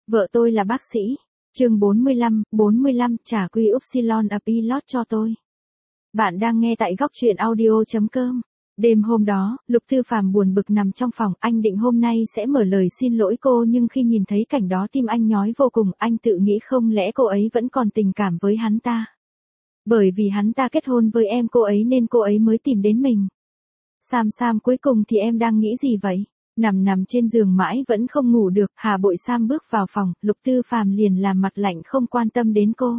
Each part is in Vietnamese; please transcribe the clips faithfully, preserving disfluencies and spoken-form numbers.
Vợ tôi là bác sĩ. Chương bốn mươi lăm, bốn mươi lăm, trả quy Upsilon a Pilot cho tôi. Bạn đang nghe tại góc truyện audio chấm com. Đêm hôm đó, Lục Thư Phàm buồn bực nằm trong phòng, anh định hôm nay sẽ mở lời xin lỗi cô nhưng khi nhìn thấy cảnh đó tim anh nhói vô cùng, anh tự nghĩ không lẽ cô ấy vẫn còn tình cảm với hắn ta. Bởi vì hắn ta kết hôn với em cô ấy nên cô ấy mới tìm đến mình. Sam Sam cuối cùng thì em đang nghĩ gì vậy? Nằm nằm trên giường mãi vẫn không ngủ được, Hà Bội Sam bước vào phòng, Lục Thư Phàm liền làm mặt lạnh không quan tâm đến cô.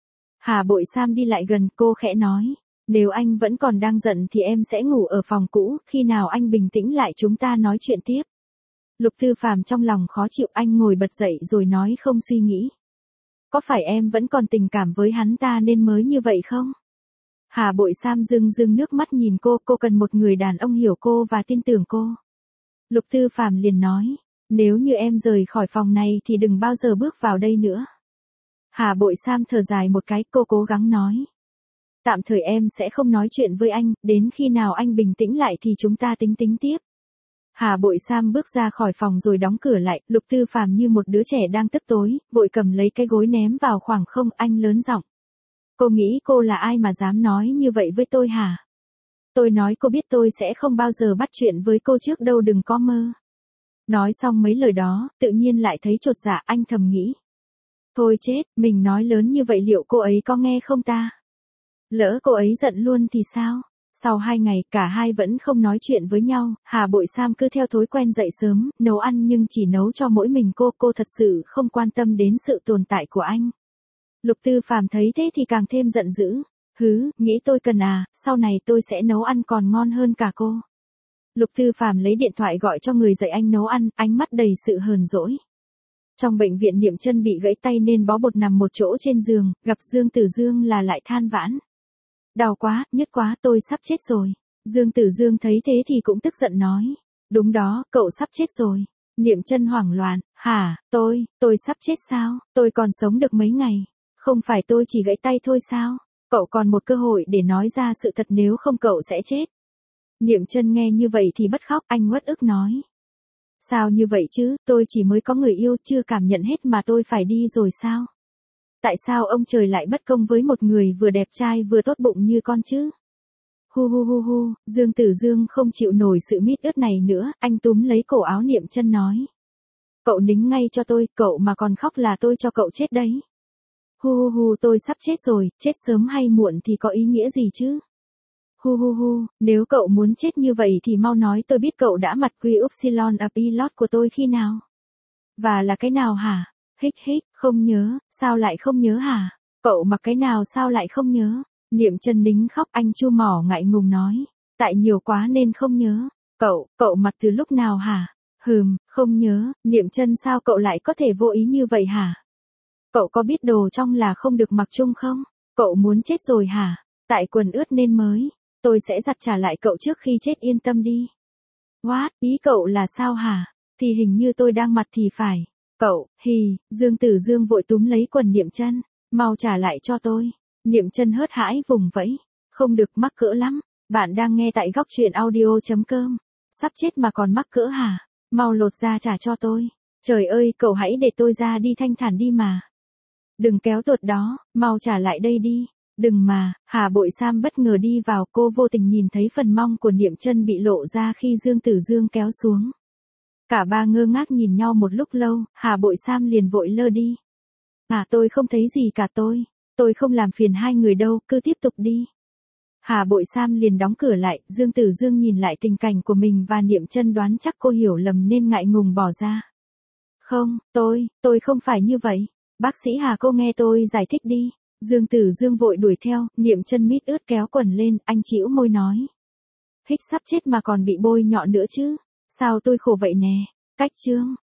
Hà Bội Sam đi lại gần cô khẽ nói, nếu anh vẫn còn đang giận thì em sẽ ngủ ở phòng cũ, khi nào anh bình tĩnh lại chúng ta nói chuyện tiếp. Lục Thư Phàm trong lòng khó chịu, anh ngồi bật dậy rồi nói không suy nghĩ. Có phải em vẫn còn tình cảm với hắn ta nên mới như vậy không? Hà Bội Sam rưng rưng nước mắt nhìn cô, cô cần một người đàn ông hiểu cô và tin tưởng cô. Lục Thư Phàm liền nói, nếu như em rời khỏi phòng này thì đừng bao giờ bước vào đây nữa. Hà Bội Sam thở dài một cái, cô cố gắng nói. Tạm thời em sẽ không nói chuyện với anh, đến khi nào anh bình tĩnh lại thì chúng ta tính tính tiếp. Hà Bội Sam bước ra khỏi phòng rồi đóng cửa lại, Lục Thư Phàm như một đứa trẻ đang tức tối, vội cầm lấy cái gối ném vào khoảng không, anh lớn giọng. Cô nghĩ cô là ai mà dám nói như vậy với tôi hả? Tôi nói cô biết tôi sẽ không bao giờ bắt chuyện với cô trước đâu, đừng có mơ. Nói xong mấy lời đó, tự nhiên lại thấy chột dạ, anh thầm nghĩ. Thôi chết, mình nói lớn như vậy liệu cô ấy có nghe không ta? Lỡ cô ấy giận luôn thì sao? Sau hai ngày, cả hai vẫn không nói chuyện với nhau, Hà Bội Sam cứ theo thói quen dậy sớm, nấu ăn nhưng chỉ nấu cho mỗi mình cô, cô thật sự không quan tâm đến sự tồn tại của anh. Lục Tư Phàm thấy thế thì càng thêm giận dữ. Hứ, nghĩ tôi cần à, sau này tôi sẽ nấu ăn còn ngon hơn cả cô. Lục Tư Phàm lấy điện thoại gọi cho người dạy anh nấu ăn, ánh mắt đầy sự hờn dỗi. Trong bệnh viện Niệm Chân bị gãy tay nên bó bột nằm một chỗ trên giường, gặp Dương Tử Dương là lại than vãn. Đau quá, nhức quá, tôi sắp chết rồi. Dương Tử Dương thấy thế thì cũng tức giận nói. Đúng đó, cậu sắp chết rồi. Niệm Chân hoảng loạn, hả, tôi, tôi sắp chết sao, tôi còn sống được mấy ngày. Không phải tôi chỉ gãy tay thôi sao? Cậu còn một cơ hội để nói ra sự thật nếu không cậu sẽ chết. Niệm Chân nghe như vậy thì bật khóc, anh uất ức nói. Sao như vậy chứ, tôi chỉ mới có người yêu chưa cảm nhận hết mà tôi phải đi rồi sao? Tại sao ông trời lại bất công với một người vừa đẹp trai vừa tốt bụng như con chứ? Hu hu hu hu, Dương Tử Dương không chịu nổi sự mít ướt này nữa, anh túm lấy cổ áo Niệm Chân nói. Cậu nín ngay cho tôi, cậu mà còn khóc là tôi cho cậu chết đấy. Hu hu hu, tôi sắp chết rồi, chết sớm hay muộn thì có ý nghĩa gì chứ? Hu hu hu, nếu cậu muốn chết như vậy thì mau nói tôi biết cậu đã mặc quy Upsilon a Pilot của tôi khi nào? Và là cái nào hả? Hích hích, không nhớ, sao lại không nhớ hả? Cậu mặc cái nào sao lại không nhớ? Niệm Chân nín khóc, anh chu mỏ ngại ngùng nói. Tại nhiều quá nên không nhớ. Cậu, cậu mặc từ lúc nào hả? Hừm, không nhớ, Niệm Chân sao cậu lại có thể vô ý như vậy hả? Cậu có biết đồ trong là không được mặc chung không? Cậu muốn chết rồi hả? Tại quần ướt nên mới. Tôi sẽ giặt trả lại cậu trước khi chết, yên tâm đi. What, ý cậu là sao hả? Thì hình như tôi đang mặc thì phải. Cậu, hì, Dương Tử Dương vội túm lấy quần Niệm Chân. Mau trả lại cho tôi. Niệm Chân hớt hãi vùng vẫy. Không được, mắc cỡ lắm. Bạn đang nghe tại góc truyện audio chấm com. Sắp chết mà còn mắc cỡ hả? Mau lột ra trả cho tôi. Trời ơi, cậu hãy để tôi ra đi, thanh thản đi mà. Đừng kéo tuột đó, mau trả lại đây đi. Đừng mà, Hà Bội Sam bất ngờ đi vào, cô vô tình nhìn thấy phần mông của Niệm Chân bị lộ ra khi Dương Tử Dương kéo xuống. Cả ba ngơ ngác nhìn nhau một lúc lâu, Hà Bội Sam liền vội lơ đi. À, tôi không thấy gì cả, tôi, tôi không làm phiền hai người đâu, cứ tiếp tục đi. Hà Bội Sam liền đóng cửa lại, Dương Tử Dương nhìn lại tình cảnh của mình và Niệm Chân đoán chắc cô hiểu lầm nên ngại ngùng bỏ ra. Không, tôi, tôi không phải như vậy. Bác sĩ Hà, cô nghe tôi giải thích đi. Dương Tử Dương vội đuổi theo, Niệm Chân mít ướt kéo quần lên, anh chĩu môi nói. Hích sắp chết mà còn bị bôi nhọ nữa chứ, sao tôi khổ vậy nè. Cách chương,